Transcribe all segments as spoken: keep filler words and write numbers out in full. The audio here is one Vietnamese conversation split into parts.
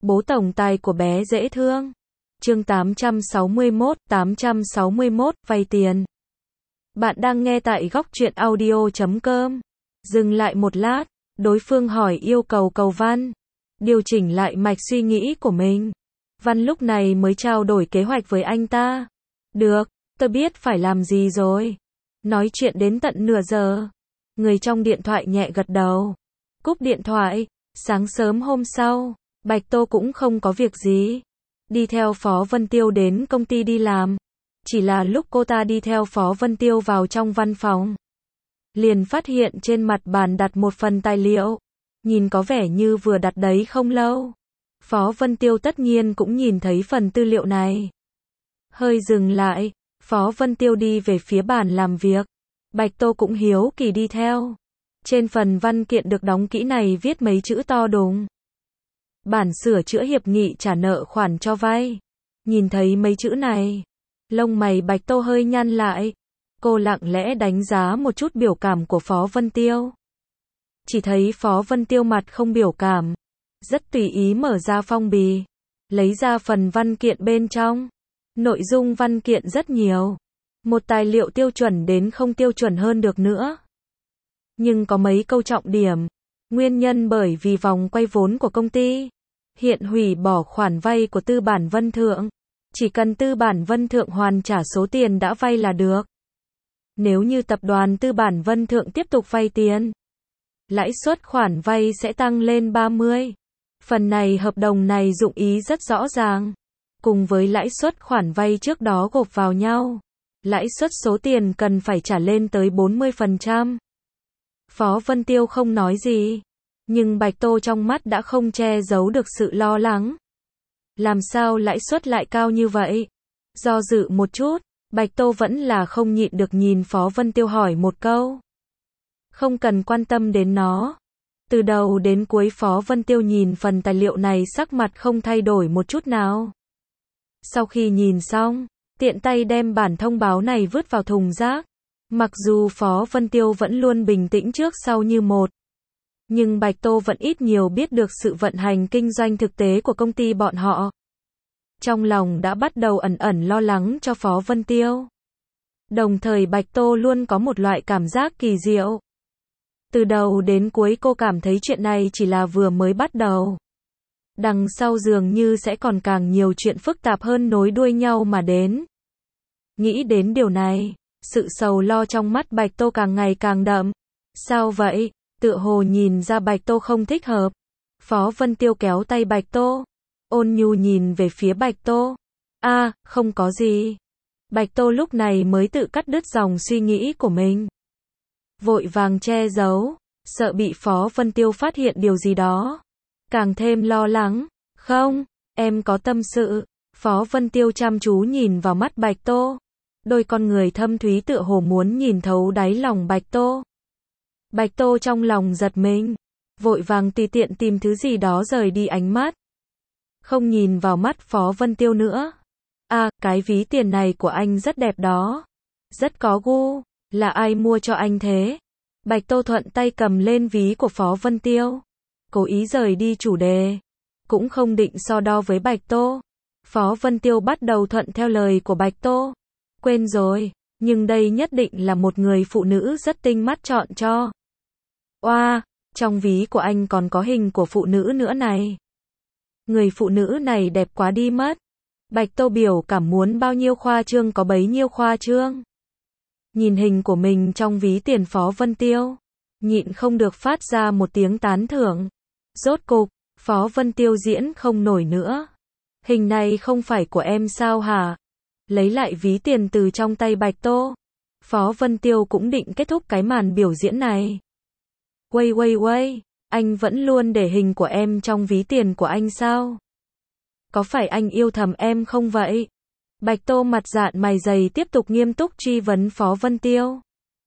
Bố tổng tài của bé dễ thương. Chương tám trăm sáu mươi mốt, tám trăm sáu mươi mốt, vay tiền. Bạn đang nghe tại góc truyện audio chấm com. Dừng lại một lát, đối phương hỏi yêu cầu cầu Văn điều chỉnh lại mạch suy nghĩ của mình. Văn lúc này mới trao đổi kế hoạch với anh ta. Được, tôi biết phải làm gì rồi. Nói chuyện đến tận nửa giờ. Người trong điện thoại nhẹ gật đầu. Cúp điện thoại. Sáng sớm hôm sau, Bạch Tô cũng không có việc gì. Đi theo Phó Vân Tiêu đến công ty đi làm. Chỉ là lúc cô ta đi theo Phó Vân Tiêu vào trong văn phòng, liền phát hiện trên mặt bàn đặt một phần tài liệu. Nhìn có vẻ như vừa đặt đấy không lâu. Phó Vân Tiêu tất nhiên cũng nhìn thấy phần tư liệu này. Hơi dừng lại, Phó Vân Tiêu đi về phía bàn làm việc. Bạch Tô cũng hiếu kỳ đi theo. Trên phần văn kiện được đóng kỹ này viết mấy chữ to đùng. Bản sửa chữa hiệp nghị trả nợ khoản cho vay. Nhìn thấy mấy chữ này, lông mày Bạch Tô hơi nhăn lại. Cô lặng lẽ đánh giá một chút biểu cảm của Phó Vân Tiêu. Chỉ thấy Phó Vân Tiêu mặt không biểu cảm, rất tùy ý mở ra phong bì, lấy ra phần văn kiện bên trong. Nội dung văn kiện rất nhiều, một tài liệu tiêu chuẩn đến không tiêu chuẩn hơn được nữa. Nhưng có mấy câu trọng điểm. Nguyên nhân bởi vì vòng quay vốn của công ty hiện hủy bỏ khoản vay của tư bản Vân Thượng. Chỉ cần tư bản Vân Thượng hoàn trả số tiền đã vay là được. Nếu như tập đoàn tư bản Vân Thượng tiếp tục vay tiền, lãi suất khoản vay sẽ tăng lên ba mươi. Phần này hợp đồng này dụng ý rất rõ ràng. Cùng với lãi suất khoản vay trước đó gộp vào nhau, lãi suất số tiền cần phải trả lên tới bốn mươi phần trăm. Phó Vân Tiêu không nói gì, nhưng Bạch Tô trong mắt đã không che giấu được sự lo lắng. Làm sao lãi suất lại cao như vậy? Do dự một chút, Bạch Tô vẫn là không nhịn được nhìn Phó Vân Tiêu hỏi một câu. Không cần quan tâm đến nó. Từ đầu đến cuối Phó Vân Tiêu nhìn phần tài liệu này sắc mặt không thay đổi một chút nào. Sau khi nhìn xong, tiện tay đem bản thông báo này vứt vào thùng rác. Mặc dù Phó Vân Tiêu vẫn luôn bình tĩnh trước sau như một, nhưng Bạch Tô vẫn ít nhiều biết được sự vận hành kinh doanh thực tế của công ty bọn họ. Trong lòng đã bắt đầu ẩn ẩn lo lắng cho Phó Vân Tiêu. Đồng thời Bạch Tô luôn có một loại cảm giác kỳ diệu. Từ đầu đến cuối cô cảm thấy chuyện này chỉ là vừa mới bắt đầu. Đằng sau dường như sẽ còn càng nhiều chuyện phức tạp hơn nối đuôi nhau mà đến. Nghĩ đến điều này, sự sầu lo trong mắt Bạch Tô càng ngày càng đậm. Sao vậy? Tựa hồ nhìn ra Bạch Tô không thích hợp. Phó Vân Tiêu kéo tay Bạch Tô, ôn nhu nhìn về phía Bạch Tô. A, à, không có gì. Bạch Tô lúc này mới tự cắt đứt dòng suy nghĩ của mình. Vội vàng che giấu, sợ bị Phó Vân Tiêu phát hiện điều gì đó. Càng thêm lo lắng. Không, em có tâm sự. Phó Vân Tiêu chăm chú nhìn vào mắt Bạch Tô. Đôi con người thâm thúy tựa hồ muốn nhìn thấu đáy lòng Bạch Tô. Bạch Tô trong lòng giật mình, vội vàng tùy tiện tìm thứ gì đó rời đi ánh mắt. Không nhìn vào mắt Phó Vân Tiêu nữa. À, cái ví tiền này của anh rất đẹp đó. Rất có gu, là ai mua cho anh thế? Bạch Tô thuận tay cầm lên ví của Phó Vân Tiêu. Cố ý rời đi chủ đề. Cũng không định so đo với Bạch Tô. Phó Vân Tiêu bắt đầu thuận theo lời của Bạch Tô. Quên rồi, nhưng đây nhất định là một người phụ nữ rất tinh mắt chọn cho. Oa, wow, trong ví của anh còn có hình của phụ nữ nữa này. Người phụ nữ này đẹp quá đi mất. Bạch Tô biểu cảm muốn bao nhiêu khoa trương có bấy nhiêu khoa trương. Nhìn hình của mình trong ví tiền Phó Vân Tiêu, nhịn không được phát ra một tiếng tán thưởng. Rốt cục, Phó Vân Tiêu diễn không nổi nữa. Hình này không phải của em sao hả? Lấy lại ví tiền từ trong tay Bạch Tô. Phó Vân Tiêu cũng định kết thúc cái màn biểu diễn này. Wait wait wait, anh vẫn luôn để hình của em trong ví tiền của anh sao? Có phải anh yêu thầm em không vậy? Bạch Tô mặt dạn mày dày tiếp tục nghiêm túc truy vấn Phó Vân Tiêu.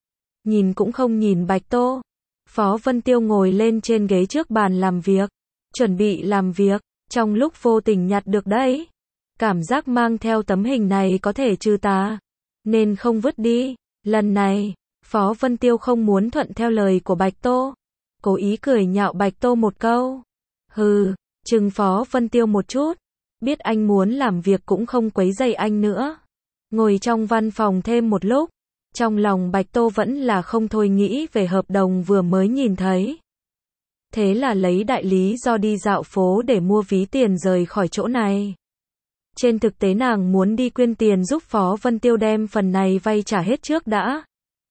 Nhìn cũng không nhìn Bạch Tô. Phó Vân Tiêu ngồi lên trên ghế trước bàn làm việc, chuẩn bị làm việc, trong lúc vô tình nhặt được đấy. Cảm giác mang theo tấm hình này có thể trừ tà, nên không vứt đi. Lần này, Phó Vân Tiêu không muốn thuận theo lời của Bạch Tô. Cố ý cười nhạo Bạch Tô một câu. Hừ, Chừng Phó Vân Tiêu một chút, biết anh muốn làm việc cũng không quấy rầy anh nữa. Ngồi trong văn phòng thêm một lúc, trong lòng Bạch Tô vẫn là không thôi nghĩ về hợp đồng vừa mới nhìn thấy. Thế là lấy đại lý do đi dạo phố để mua ví tiền rời khỏi chỗ này. Trên thực tế nàng muốn đi quyên tiền giúp Phó Vân Tiêu đem phần này vay trả hết trước đã.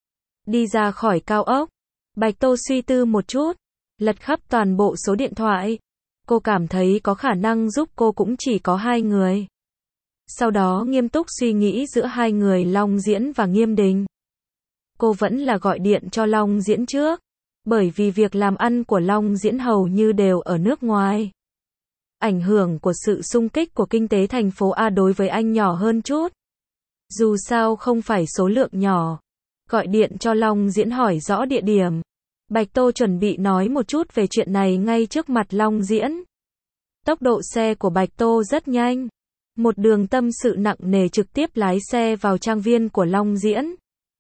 Đi ra khỏi cao ốc, Bạch Tô suy tư một chút, lật khắp toàn bộ số điện thoại. Cô cảm thấy có khả năng giúp cô cũng chỉ có hai người. Sau đó nghiêm túc suy nghĩ giữa hai người Long Diễn và Nghiêm Đình. Cô vẫn là gọi điện cho Long Diễn trước, bởi vì việc làm ăn của Long Diễn hầu như đều ở nước ngoài. Ảnh hưởng của sự xung kích của kinh tế thành phố A đối với anh nhỏ hơn chút. Dù sao không phải số lượng nhỏ. Gọi điện cho Long Diễn hỏi rõ địa điểm. Bạch Tô chuẩn bị nói một chút về chuyện này ngay trước mặt Long Diễn. Tốc độ xe của Bạch Tô rất nhanh. Một đường tâm sự nặng nề trực tiếp lái xe vào trang viên của Long Diễn.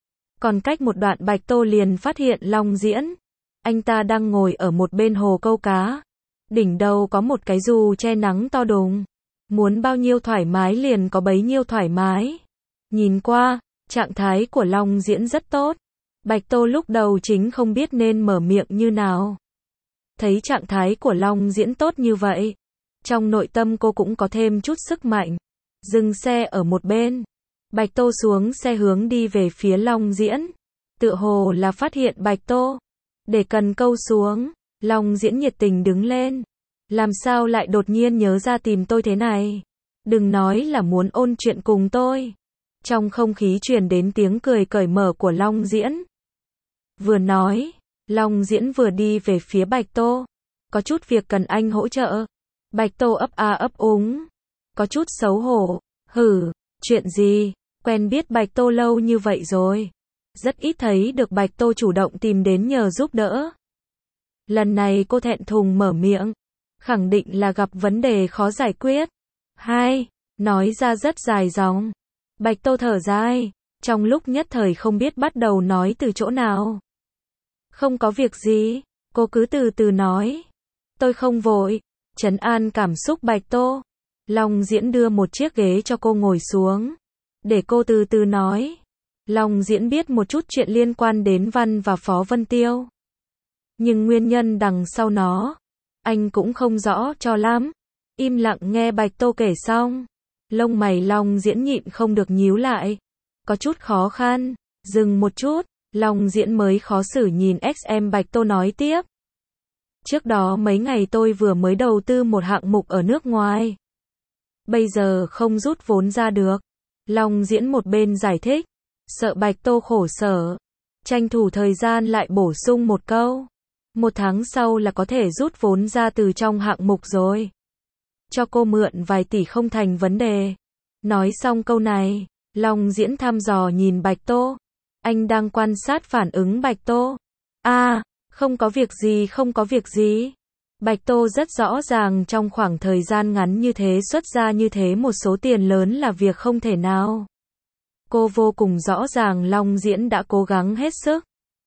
Còn cách một đoạn Bạch Tô liền phát hiện Long Diễn. Anh ta đang ngồi ở một bên hồ câu cá. Đỉnh đầu có một cái dù che nắng to đùng. Muốn bao nhiêu thoải mái liền có bấy nhiêu thoải mái. Nhìn qua, trạng thái của Long Diễn rất tốt. Bạch Tô lúc đầu chính không biết nên mở miệng như nào. Thấy trạng thái của Long Diễn tốt như vậy, trong nội tâm cô cũng có thêm chút sức mạnh. Dừng xe ở một bên. Bạch Tô xuống xe hướng đi về phía Long Diễn. Tựa hồ là phát hiện Bạch Tô. Để cần câu xuống, Long Diễn nhiệt tình đứng lên. Làm sao lại đột nhiên nhớ ra tìm tôi thế này? Đừng nói là muốn ôn chuyện cùng tôi. Trong không khí truyền đến tiếng cười cởi mở của Long Diễn. Vừa nói, Long Diễn vừa đi về phía Bạch Tô. Có chút việc cần anh hỗ trợ. Bạch Tô ấp a ấp úng. Có chút xấu hổ. Hử, chuyện gì? Quen biết Bạch Tô lâu như vậy rồi. Rất ít thấy được Bạch Tô chủ động tìm đến nhờ giúp đỡ. Lần này cô thẹn thùng mở miệng. Khẳng định là gặp vấn đề khó giải quyết. Hai, nói ra rất dài dòng. Bạch Tô thở dài. Trong lúc nhất thời không biết bắt đầu nói từ chỗ nào. Không có việc gì. Cô cứ từ từ nói. Tôi không vội. Trấn an cảm xúc Bạch Tô. Long Diễn đưa một chiếc ghế cho cô ngồi xuống. Để cô từ từ nói. Long Diễn biết một chút chuyện liên quan đến Văn và Phó Vân Tiêu. Nhưng nguyên nhân đằng sau nó, anh cũng không rõ cho lắm. Im lặng nghe Bạch Tô kể xong. Lông mày Long Diễn nhịn không được nhíu lại. Có chút khó khăn. Dừng một chút. Long Diễn mới khó xử nhìn ích em Bạch Tô nói tiếp. Trước đó mấy ngày tôi vừa mới đầu tư một hạng mục ở nước ngoài. Bây giờ không rút vốn ra được. Long Diễn một bên giải thích. Sợ Bạch Tô khổ sở. Tranh thủ thời gian lại bổ sung một câu. Một tháng sau là có thể rút vốn ra từ trong hạng mục rồi. Cho cô mượn vài tỷ không thành vấn đề. Nói xong câu này, Long Diễn thăm dò nhìn Bạch Tô. Anh đang quan sát phản ứng Bạch Tô. À, không có việc gì không có việc gì. Bạch Tô rất rõ ràng trong khoảng thời gian ngắn như thế xuất ra như thế một số tiền lớn là việc không thể nào. Cô vô cùng rõ ràng Long Diễn đã cố gắng hết sức.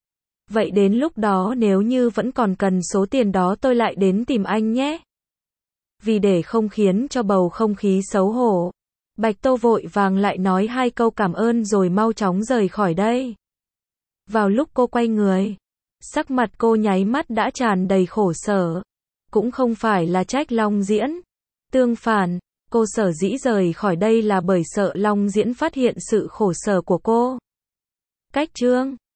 Vậy đến lúc đó nếu như vẫn còn cần số tiền đó tôi lại đến tìm anh nhé. Vì để không khiến cho bầu không khí xấu hổ, Bạch Tô vội vàng lại nói hai câu cảm ơn rồi mau chóng rời khỏi đây. Vào lúc cô quay người, sắc mặt cô nháy mắt đã tràn đầy khổ sở. Cũng không phải là trách Long Diễn. Tương phản, cô sở dĩ rời khỏi đây là bởi sợ Long Diễn phát hiện sự khổ sở của cô. Cách chương